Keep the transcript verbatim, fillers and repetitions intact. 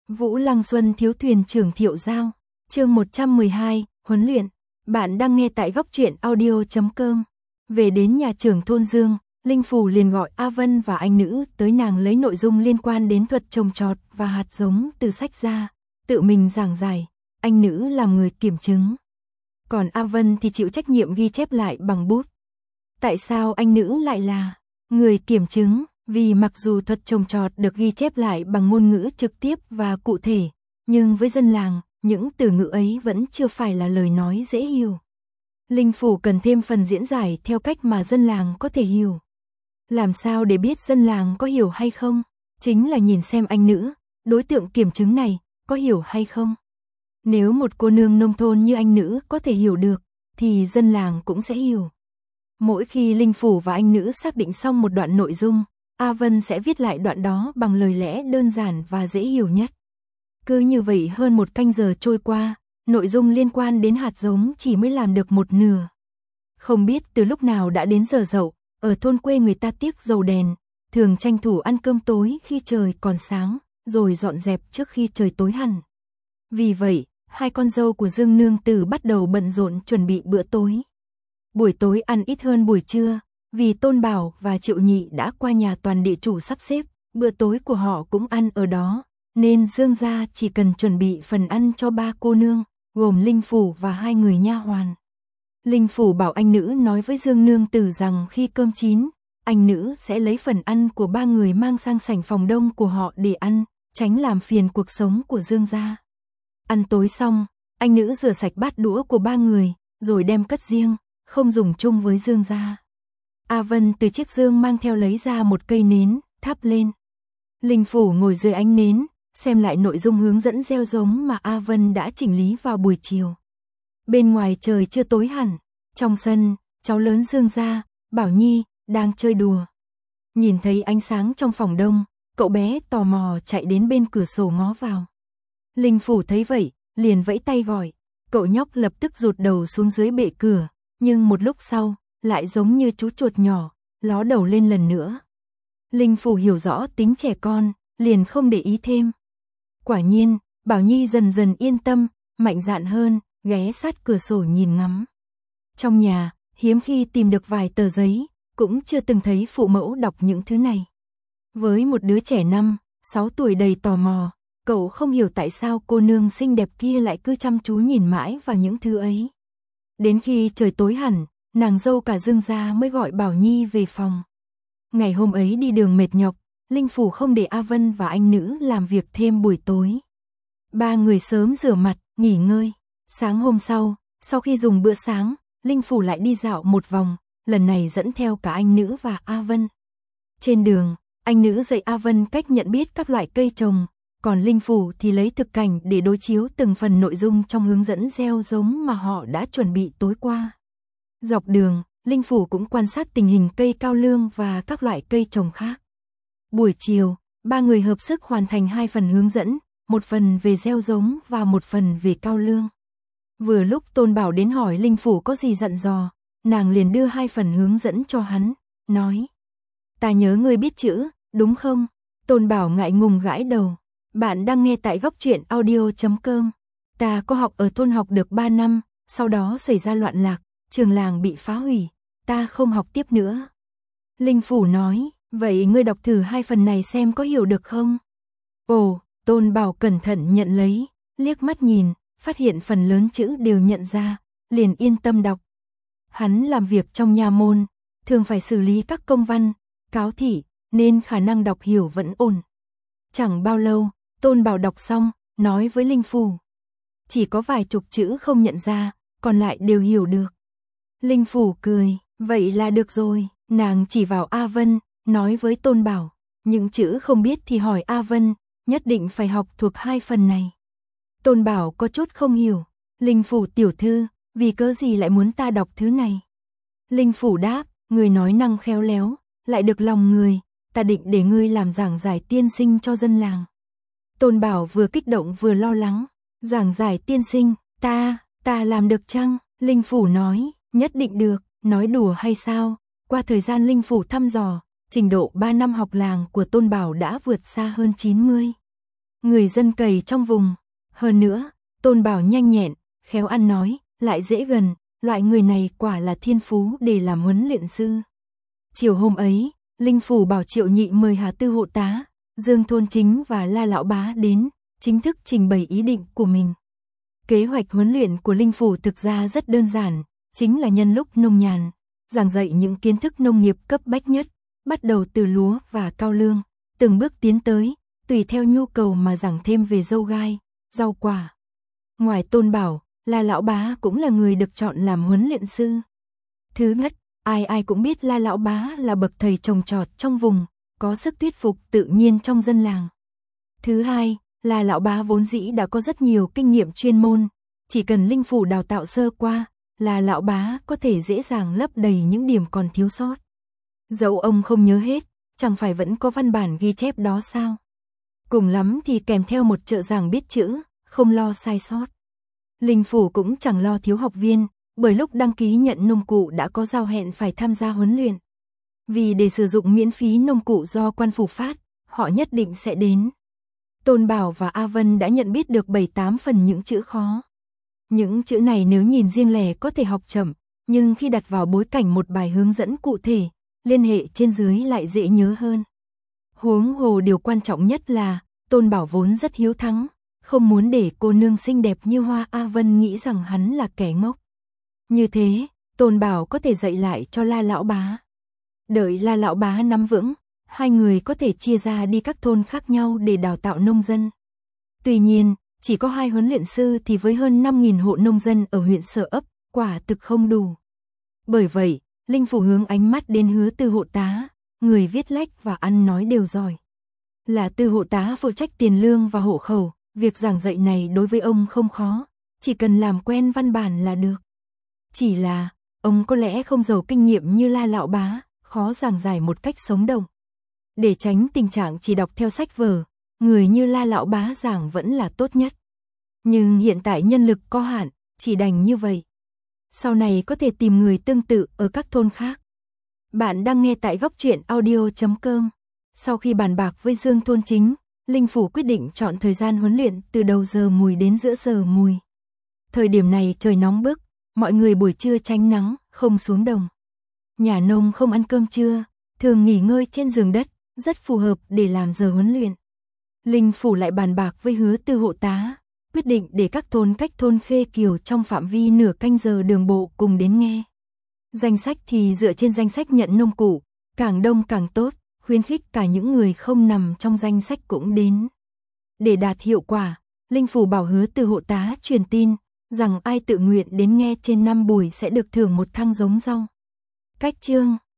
Vũ Lăng Xuân thiếu thuyền trưởng Thiệu Giao. Chương một trăm mười hai, huấn luyện. Bạn đang nghe tại góc truyện audio chấm com. Về đến nhà trưởng thôn Dương, Linh Phủ liền gọi A Vân và anh nữ tới nàng lấy nội dung liên quan đến thuật trồng trọt và hạt giống từ sách ra, tự mình giảng giải, anh nữ làm người kiểm chứng. Còn A Vân thì chịu trách nhiệm ghi chép lại bằng bút. Tại sao anh nữ lại là người kiểm chứng? Vì mặc dù thuật trồng trọt được ghi chép lại bằng ngôn ngữ trực tiếp và cụ thể, nhưng với dân làng, những từ ngữ ấy vẫn chưa phải là lời nói dễ hiểu. Linh Phủ cần thêm phần diễn giải theo cách mà dân làng có thể hiểu. Làm sao để biết dân làng có hiểu hay không? Chính là nhìn xem anh nữ, đối tượng kiểm chứng này, có hiểu hay không. Nếu một cô nương nông thôn như anh nữ có thể hiểu được, thì dân làng cũng sẽ hiểu. Mỗi khi Linh Phủ và anh nữ xác định xong một đoạn nội dung, A Vân sẽ viết lại đoạn đó bằng lời lẽ đơn giản và dễ hiểu nhất. Cứ như vậy hơn một canh giờ trôi qua, nội dung liên quan đến hạt giống chỉ mới làm được một nửa. Không biết từ lúc nào đã đến giờ dậu, ở thôn quê người ta tiếc dầu đèn, thường tranh thủ ăn cơm tối khi trời còn sáng, rồi dọn dẹp trước khi trời tối hẳn. Vì vậy, hai con dâu của Dương Nương Tử bắt đầu bận rộn chuẩn bị bữa tối. Buổi tối ăn ít hơn buổi trưa, vì Tôn Bảo và Triệu Nhị đã qua nhà toàn địa chủ sắp xếp, bữa tối của họ cũng ăn ở đó, nên Dương gia chỉ cần chuẩn bị phần ăn cho ba cô nương, gồm Linh Phủ và hai người nha hoàn. Linh Phủ bảo anh nữ nói với Dương Nương Tử rằng khi cơm chín, anh nữ sẽ lấy phần ăn của ba người mang sang sảnh phòng đông của họ để ăn, tránh làm phiền cuộc sống của Dương gia. Ăn tối xong, anh nữ rửa sạch bát đũa của ba người, rồi đem cất riêng, không dùng chung với Dương gia. A Vân từ chiếc dương mang theo lấy ra một cây nến, thắp lên. Linh Phủ ngồi dưới ánh nến, xem lại nội dung hướng dẫn gieo giống mà A Vân đã chỉnh lý vào buổi chiều. Bên ngoài trời chưa tối hẳn, trong sân, cháu lớn Dương gia, Bảo Nhi, đang chơi đùa. Nhìn thấy ánh sáng trong phòng đông, cậu bé tò mò chạy đến bên cửa sổ ngó vào. Linh Phủ thấy vậy, liền vẫy tay gọi, cậu nhóc lập tức rụt đầu xuống dưới bệ cửa, nhưng một lúc sau, lại giống như chú chuột nhỏ, ló đầu lên lần nữa. Linh Phủ hiểu rõ tính trẻ con, liền không để ý thêm. Quả nhiên, Bảo Nhi dần dần yên tâm, mạnh dạn hơn, ghé sát cửa sổ nhìn ngắm. Trong nhà, hiếm khi tìm được vài tờ giấy, cũng chưa từng thấy phụ mẫu đọc những thứ này. Với một đứa trẻ năm, sáu tuổi đầy tò mò, cậu không hiểu tại sao cô nương xinh đẹp kia lại cứ chăm chú nhìn mãi vào những thứ ấy. Đến khi trời tối hẳn, nàng dâu cả Dương gia mới gọi Bảo Nhi về phòng. Ngày hôm ấy đi đường mệt nhọc, Linh Phủ không để A Vân và anh nữ làm việc thêm buổi tối. Ba người sớm rửa mặt, nghỉ ngơi. Sáng hôm sau, sau khi dùng bữa sáng, Linh Phủ lại đi dạo một vòng, lần này dẫn theo cả anh nữ và A Vân. Trên đường, anh nữ dạy A Vân cách nhận biết các loại cây trồng, còn Linh Phủ thì lấy thực cảnh để đối chiếu từng phần nội dung trong hướng dẫn gieo giống mà họ đã chuẩn bị tối qua. Dọc đường, Linh Phủ cũng quan sát tình hình cây cao lương và các loại cây trồng khác. Buổi chiều, ba người hợp sức hoàn thành hai phần hướng dẫn, một phần về gieo giống và một phần về cao lương. Vừa lúc Tôn Bảo đến hỏi Linh Phủ có gì dặn dò, nàng liền đưa hai phần hướng dẫn cho hắn, nói: "Ta nhớ ngươi biết chữ, đúng không?" Tôn Bảo ngại ngùng gãi đầu. Bạn đang nghe tại góc truyện audio chấm com. Ta có học ở thôn học được ba năm, sau đó xảy ra loạn lạc, trường làng bị phá hủy, ta không học tiếp nữa. Linh Phủ nói, vậy ngươi đọc thử hai phần này xem có hiểu được không? Ồ, Tôn Bảo cẩn thận nhận lấy, liếc mắt nhìn, phát hiện phần lớn chữ đều nhận ra, liền yên tâm đọc. Hắn làm việc trong nha môn, thường phải xử lý các công văn, cáo thị, nên khả năng đọc hiểu vẫn ổn. Chẳng bao lâu, Tôn Bảo đọc xong, nói với Linh Phủ. Chỉ có vài chục chữ không nhận ra, còn lại đều hiểu được. Linh Phủ cười, vậy là được rồi, nàng chỉ vào A Vân, nói với Tôn Bảo. Những chữ không biết thì hỏi A Vân, nhất định phải học thuộc hai phần này. Tôn Bảo có chút không hiểu, Linh Phủ tiểu thư, vì cớ gì lại muốn ta đọc thứ này? Linh Phủ đáp, người nói năng khéo léo, lại được lòng người, ta định để ngươi làm giảng giải tiên sinh cho dân làng. Tôn Bảo vừa kích động vừa lo lắng, giảng giải tiên sinh, ta, ta làm được chăng? Linh Phủ nói, nhất định được, nói đùa hay sao? Qua thời gian Linh Phủ thăm dò, trình độ ba năm học làng của Tôn Bảo đã vượt xa hơn chín mươi. người dân cày trong vùng. Hơn nữa, Tôn Bảo nhanh nhẹn, khéo ăn nói, lại dễ gần, loại người này quả là thiên phú để làm huấn luyện sư. Chiều hôm ấy, Linh Phủ bảo Triệu Nhị mời Hà Tư hộ tá, Dương Thôn Chính và La Lão Bá đến, chính thức trình bày ý định của mình. Kế hoạch huấn luyện của Linh Phủ thực ra rất đơn giản, chính là nhân lúc nông nhàn, giảng dạy những kiến thức nông nghiệp cấp bách nhất, bắt đầu từ lúa và cao lương, từng bước tiến tới, tùy theo nhu cầu mà giảng thêm về dâu gai, rau quả. Ngoài Tôn Bảo, La Lão Bá cũng là người được chọn làm huấn luyện sư. Thứ nhất, ai ai cũng biết La Lão Bá là bậc thầy trồng trọt trong vùng, có sức thuyết phục tự nhiên trong dân làng. Thứ hai, La Lão Bá vốn dĩ đã có rất nhiều kinh nghiệm chuyên môn, chỉ cần Linh Phủ đào tạo sơ qua, là Lão Bá có thể dễ dàng lấp đầy những điểm còn thiếu sót. Dẫu ông không nhớ hết, chẳng phải vẫn có văn bản ghi chép đó sao? Cùng lắm thì kèm theo một trợ giảng biết chữ, không lo sai sót. Linh Phủ cũng chẳng lo thiếu học viên, bởi lúc đăng ký nhận nông cụ đã có giao hẹn phải tham gia huấn luyện. Vì để sử dụng miễn phí nông cụ do quan phủ phát, họ nhất định sẽ đến. Tôn Bảo và A Vân đã nhận biết được bảy tám phần những chữ khó. Những chữ này nếu nhìn riêng lẻ có thể học chậm, nhưng khi đặt vào bối cảnh một bài hướng dẫn cụ thể, liên hệ trên dưới lại dễ nhớ hơn. Huống hồ điều quan trọng nhất là, Tôn Bảo vốn rất hiếu thắng, không muốn để cô nương xinh đẹp như Hoa A Vân nghĩ rằng hắn là kẻ ngốc. Như thế, Tôn Bảo có thể dạy lại cho La Lão Bá. Đợi La Lão Bá nắm vững, hai người có thể chia ra đi các thôn khác nhau để đào tạo nông dân. Tuy nhiên, chỉ có hai huấn luyện sư thì với hơn năm nghìn hộ nông dân ở huyện Sở Ấp, quả thực không đủ. Bởi vậy, Linh Phủ hướng ánh mắt đến Hứa Tư hộ tá, người viết lách và ăn nói đều giỏi. Là Tư hộ tá phụ trách tiền lương và hộ khẩu, việc giảng dạy này đối với ông không khó, chỉ cần làm quen văn bản là được. Chỉ là, ông có lẽ không giàu kinh nghiệm như La Lão Bá, khó giảng giải một cách sống động. Để tránh tình trạng chỉ đọc theo sách vở, người như La Lão Bá giảng vẫn là tốt nhất. Nhưng hiện tại nhân lực có hạn, chỉ đành như vậy. Sau này có thể tìm người tương tự ở các thôn khác. Bạn đang nghe tại góc truyện audio chấm com. Sau khi bàn bạc với Dương Thôn Chính, Linh Phủ quyết định chọn thời gian huấn luyện từ đầu giờ mùi đến giữa giờ mùi. Thời điểm này trời nóng bức, mọi người buổi trưa tránh nắng, không xuống đồng. Nhà nông không ăn cơm trưa, thường nghỉ ngơi trên giường đất, rất phù hợp để làm giờ huấn luyện. Linh Phủ lại bàn bạc với Hứa Tư hộ tá, quyết định để các thôn cách thôn Khê Kiều trong phạm vi nửa canh giờ đường bộ cùng đến nghe. Danh sách thì dựa trên danh sách nhận nông cụ, càng đông càng tốt, khuyến khích cả những người không nằm trong danh sách cũng đến. Để đạt hiệu quả, Linh Phủ bảo Hứa Tư hộ tá truyền tin, rằng ai tự nguyện đến nghe trên năm buổi sẽ được thưởng một thăng giống rau. Cách chương